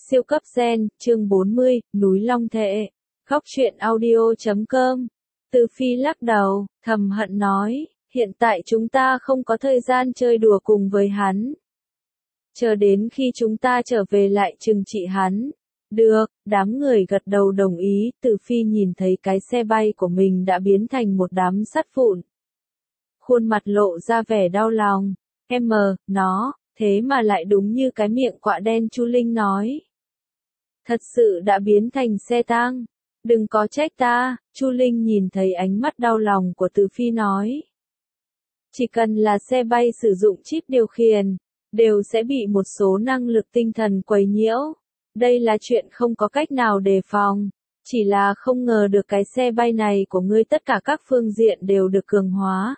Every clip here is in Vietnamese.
Siêu cấp gen, chương 40, núi Long Thệ. Góc truyện audio.com. Từ Phi lắc đầu, thầm hận nói, hiện tại chúng ta không có thời gian chơi đùa cùng với hắn. Chờ đến khi chúng ta trở về lại trừng trị hắn. Được, đám người gật đầu đồng ý, Từ Phi nhìn thấy cái xe bay của mình đã biến thành một đám sắt vụn. Khuôn mặt lộ ra vẻ đau lòng, nó, thế mà lại đúng như cái miệng quạ đen Chu Linh nói. Thật sự đã biến thành xe tang. Đừng có trách ta, Chu Linh nhìn thấy ánh mắt đau lòng của Từ Phi nói. Chỉ cần là xe bay sử dụng chip điều khiển, đều sẽ bị một số năng lực tinh thần quấy nhiễu. Đây là chuyện không có cách nào đề phòng. Chỉ là không ngờ được cái xe bay này của ngươi tất cả các phương diện đều được cường hóa.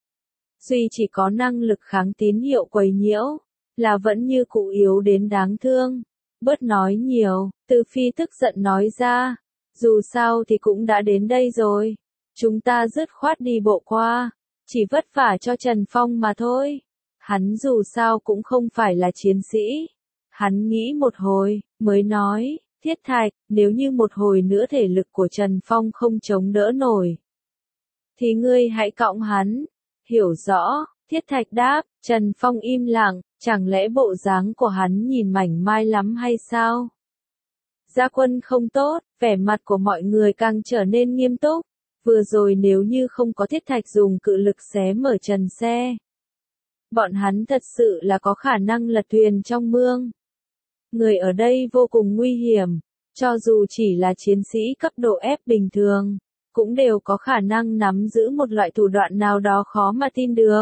Duy chỉ có năng lực kháng tín hiệu quấy nhiễu, là vẫn như cũ yếu đến đáng thương. Bớt nói nhiều, Từ Phi tức giận nói ra. Dù sao thì cũng đã đến đây rồi. Chúng ta dứt khoát đi bộ qua. Chỉ vất vả cho Trần Phong mà thôi. Hắn dù sao cũng không phải là chiến sĩ. Hắn nghĩ một hồi, mới nói, Thiết Thạch, nếu như một hồi nữa thể lực của Trần Phong không chống đỡ nổi, thì ngươi hãy cõng hắn. Hiểu rõ, Thiết Thạch đáp. Trần Phong im lặng, chẳng lẽ bộ dáng của hắn nhìn mảnh mai lắm hay sao? Gia quân không tốt, vẻ mặt của mọi người càng trở nên nghiêm túc. Vừa rồi nếu như không có Thiết Thạch dùng cự lực xé mở trần xe, bọn hắn thật sự là có khả năng lật thuyền trong mương. Người ở đây vô cùng nguy hiểm, cho dù chỉ là chiến sĩ cấp độ F bình thường, cũng đều có khả năng nắm giữ một loại thủ đoạn nào đó khó mà tin được.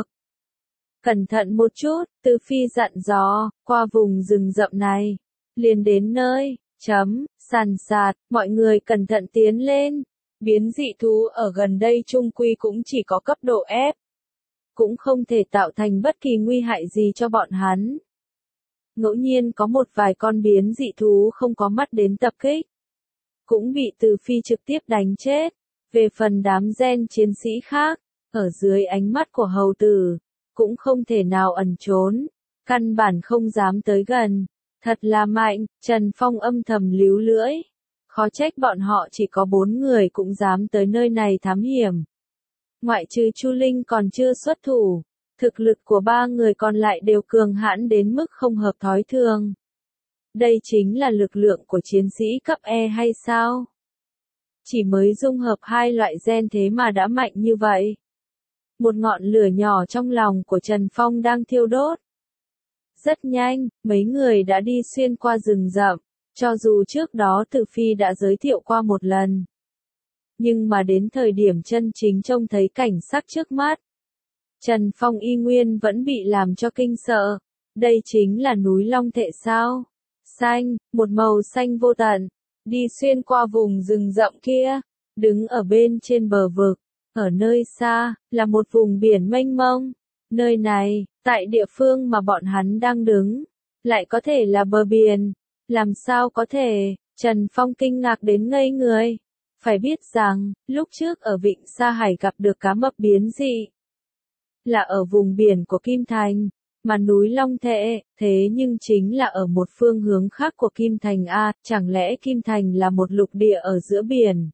Cẩn thận một chút, Từ Phi dặn dò, qua vùng rừng rậm này, liền đến nơi, sàn sạt, mọi người cẩn thận tiến lên. Biến dị thú ở gần đây chung quy cũng chỉ có cấp độ F. Cũng không thể tạo thành bất kỳ nguy hại gì cho bọn hắn. Ngẫu nhiên có một vài con biến dị thú không có mắt đến tập kích, cũng bị Từ Phi trực tiếp đánh chết. Về phần đám gen chiến sĩ khác, ở dưới ánh mắt của hầu tử, cũng không thể nào ẩn trốn, căn bản không dám tới gần. Thật là mạnh, Trần Phong âm thầm líu lưỡi. Khó trách bọn họ chỉ có 4 người cũng dám tới nơi này thám hiểm. Ngoại trừ Chu Linh còn chưa xuất thủ, thực lực của 3 người còn lại đều cường hãn đến mức không hợp thói thường. Đây chính là lực lượng của chiến sĩ cấp E hay sao? Chỉ mới dung hợp 2 loại gen thế mà đã mạnh như vậy. Một ngọn lửa nhỏ trong lòng của Trần Phong đang thiêu đốt. Rất nhanh, mấy người đã đi xuyên qua rừng rậm, cho dù trước đó Từ Phi đã giới thiệu qua một lần. Nhưng mà đến thời điểm chân chính trông thấy cảnh sắc trước mắt, Trần Phong y nguyên vẫn bị làm cho kinh sợ. Đây chính là núi Long Thệ sao? Xanh, một màu xanh vô tận, đi xuyên qua vùng rừng rậm kia, đứng ở bên trên bờ vực, ở nơi xa, là một vùng biển mênh mông. Nơi này, tại địa phương mà bọn hắn đang đứng, lại có thể là bờ biển. Làm sao có thể? Trần Phong kinh ngạc đến ngây người. Phải biết rằng, lúc trước ở Vịnh Sa Hải gặp được cá mập biến dị, là ở vùng biển của Kim Thành, mà núi Long Thệ, thế nhưng chính là ở một phương hướng khác của Kim Thành a, chẳng lẽ Kim Thành là một lục địa ở giữa biển?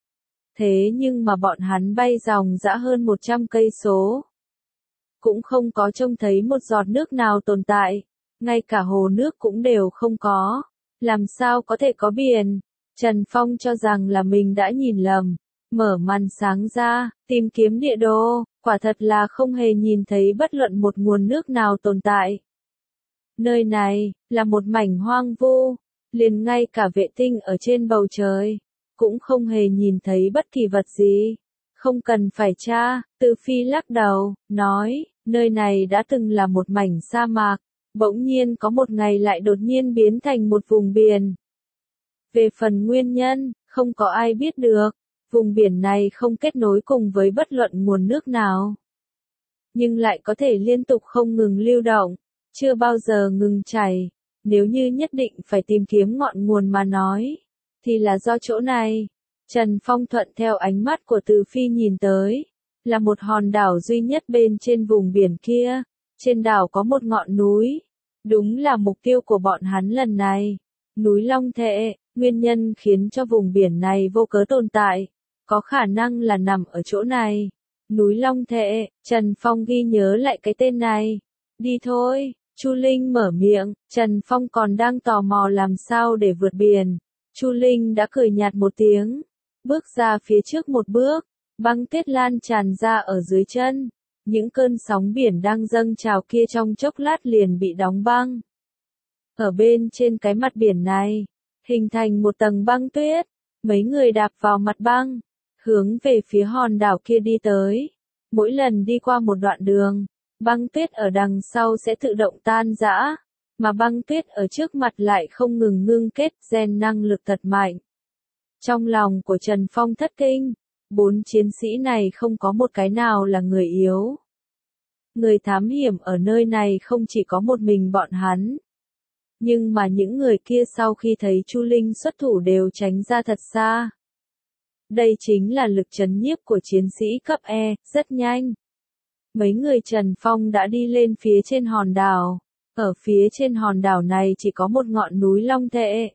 Thế nhưng mà bọn hắn bay dòng dã hơn 100 cây số, cũng không có trông thấy một giọt nước nào tồn tại, ngay cả hồ nước cũng đều không có. Làm sao có thể có biển? Trần Phong cho rằng là mình đã nhìn lầm, mở màn sáng ra, tìm kiếm địa đồ, quả thật là không hề nhìn thấy bất luận một nguồn nước nào tồn tại. Nơi này, là một mảnh hoang vu, liền ngay cả vệ tinh ở trên bầu trời, cũng không hề nhìn thấy bất kỳ vật gì. Không cần phải tra, Từ Phi lắc đầu, nói, nơi này đã từng là một mảnh sa mạc, bỗng nhiên có một ngày lại đột nhiên biến thành một vùng biển. Về phần nguyên nhân, không có ai biết được, vùng biển này không kết nối cùng với bất luận nguồn nước nào, nhưng lại có thể liên tục không ngừng lưu động, chưa bao giờ ngừng chảy. Nếu như nhất định phải tìm kiếm ngọn nguồn mà nói, thì là do chỗ này. Trần Phong thuận theo ánh mắt của Từ Phi nhìn tới, là một hòn đảo duy nhất bên trên vùng biển kia. Trên đảo có một ngọn núi, đúng là mục tiêu của bọn hắn lần này. Núi Long Thệ, nguyên nhân khiến cho vùng biển này vô cớ tồn tại, có khả năng là nằm ở chỗ này. Núi Long Thệ, Trần Phong ghi nhớ lại cái tên này. Đi thôi, Chu Linh mở miệng, Trần Phong còn đang tò mò làm sao để vượt biển. Chu Linh đã cười nhạt một tiếng, bước ra phía trước một bước, băng tuyết lan tràn ra ở dưới chân. Những cơn sóng biển đang dâng trào kia trong chốc lát liền bị đóng băng. Ở bên trên cái mặt biển này, hình thành một tầng băng tuyết, mấy người đạp vào mặt băng, hướng về phía hòn đảo kia đi tới. Mỗi lần đi qua một đoạn đường, băng tuyết ở đằng sau sẽ tự động tan rã, mà băng tuyết ở trước mặt lại không ngừng ngưng kết gen năng lực thật mạnh. Trong lòng của Trần Phong thất kinh, 4 chiến sĩ này không có một cái nào là người yếu. Người thám hiểm ở nơi này không chỉ có một mình bọn hắn. Nhưng mà những người kia sau khi thấy Chu Linh xuất thủ đều tránh ra thật xa. Đây chính là lực trấn nhiếp của chiến sĩ cấp E, rất nhanh. Mấy người Trần Phong đã đi lên phía trên hòn đảo. Ở phía trên hòn đảo này chỉ có một ngọn núi Long Thệ.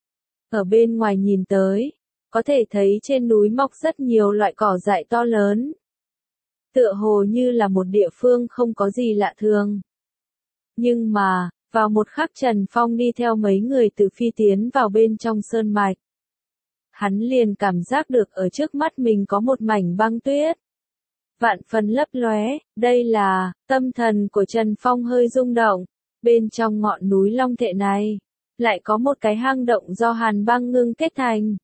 Ở bên ngoài nhìn tới, có thể thấy trên núi mọc rất nhiều loại cỏ dại to lớn. Tựa hồ như là một địa phương không có gì lạ thường. Nhưng mà, vào một khắc Trần Phong đi theo mấy người từ phi tiến vào bên trong sơn mạch. Hắn liền cảm giác được ở trước mắt mình có một mảnh băng tuyết. Vạn phần lấp lóe, đây là, tâm thần của Trần Phong hơi rung động. Bên trong ngọn núi Long Thệ này, lại có một cái hang động do hàn băng ngưng kết thành.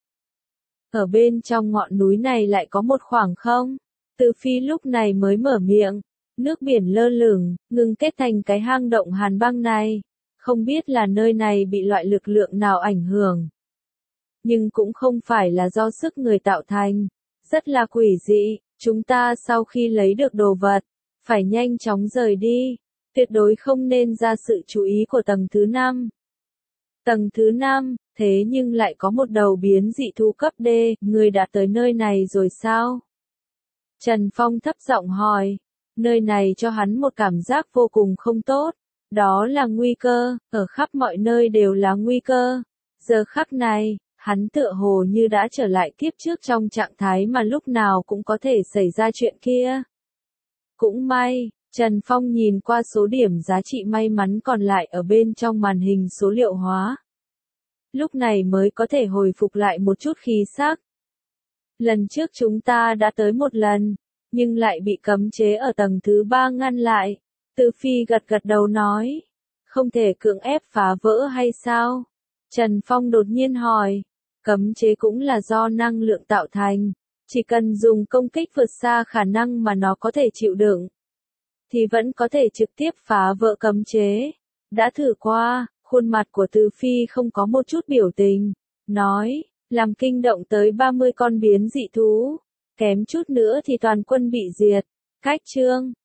Ở bên trong ngọn núi này lại có một khoảng không. Từ phi lúc này mới mở miệng. Nước biển lơ lửng, ngưng kết thành cái hang động hàn băng này. Không biết là nơi này bị loại lực lượng nào ảnh hưởng. Nhưng cũng không phải là do sức người tạo thành. Rất là quỷ dị, chúng ta sau khi lấy được đồ vật, phải nhanh chóng rời đi. Tuyệt đối không nên ra sự chú ý của tầng thứ 5. Tầng thứ 5, thế nhưng lại có một đầu biến dị thú cấp D, người đã tới nơi này rồi sao? Trần Phong thấp giọng hỏi, nơi này cho hắn một cảm giác vô cùng không tốt, đó là nguy cơ, ở khắp mọi nơi đều là nguy cơ. Giờ khắc này, hắn tựa hồ như đã trở lại kiếp trước trong trạng thái mà lúc nào cũng có thể xảy ra chuyện kia. Cũng may, Trần Phong nhìn qua số điểm giá trị may mắn còn lại ở bên trong màn hình số liệu hóa. Lúc này mới có thể hồi phục lại một chút khí sắc. Lần trước chúng ta đã tới một lần, nhưng lại bị cấm chế ở tầng thứ 3 ngăn lại. Từ Phi gật gật đầu nói, không thể cưỡng ép phá vỡ hay sao? Trần Phong đột nhiên hỏi, cấm chế cũng là do năng lượng tạo thành, chỉ cần dùng công kích vượt xa khả năng mà nó có thể chịu đựng, thì vẫn có thể trực tiếp phá vỡ cấm chế. Đã thử qua, khuôn mặt của Từ Phi không có một chút biểu tình, nói, làm kinh động tới 30 con biến dị thú, kém chút nữa thì toàn quân bị diệt. Cách chương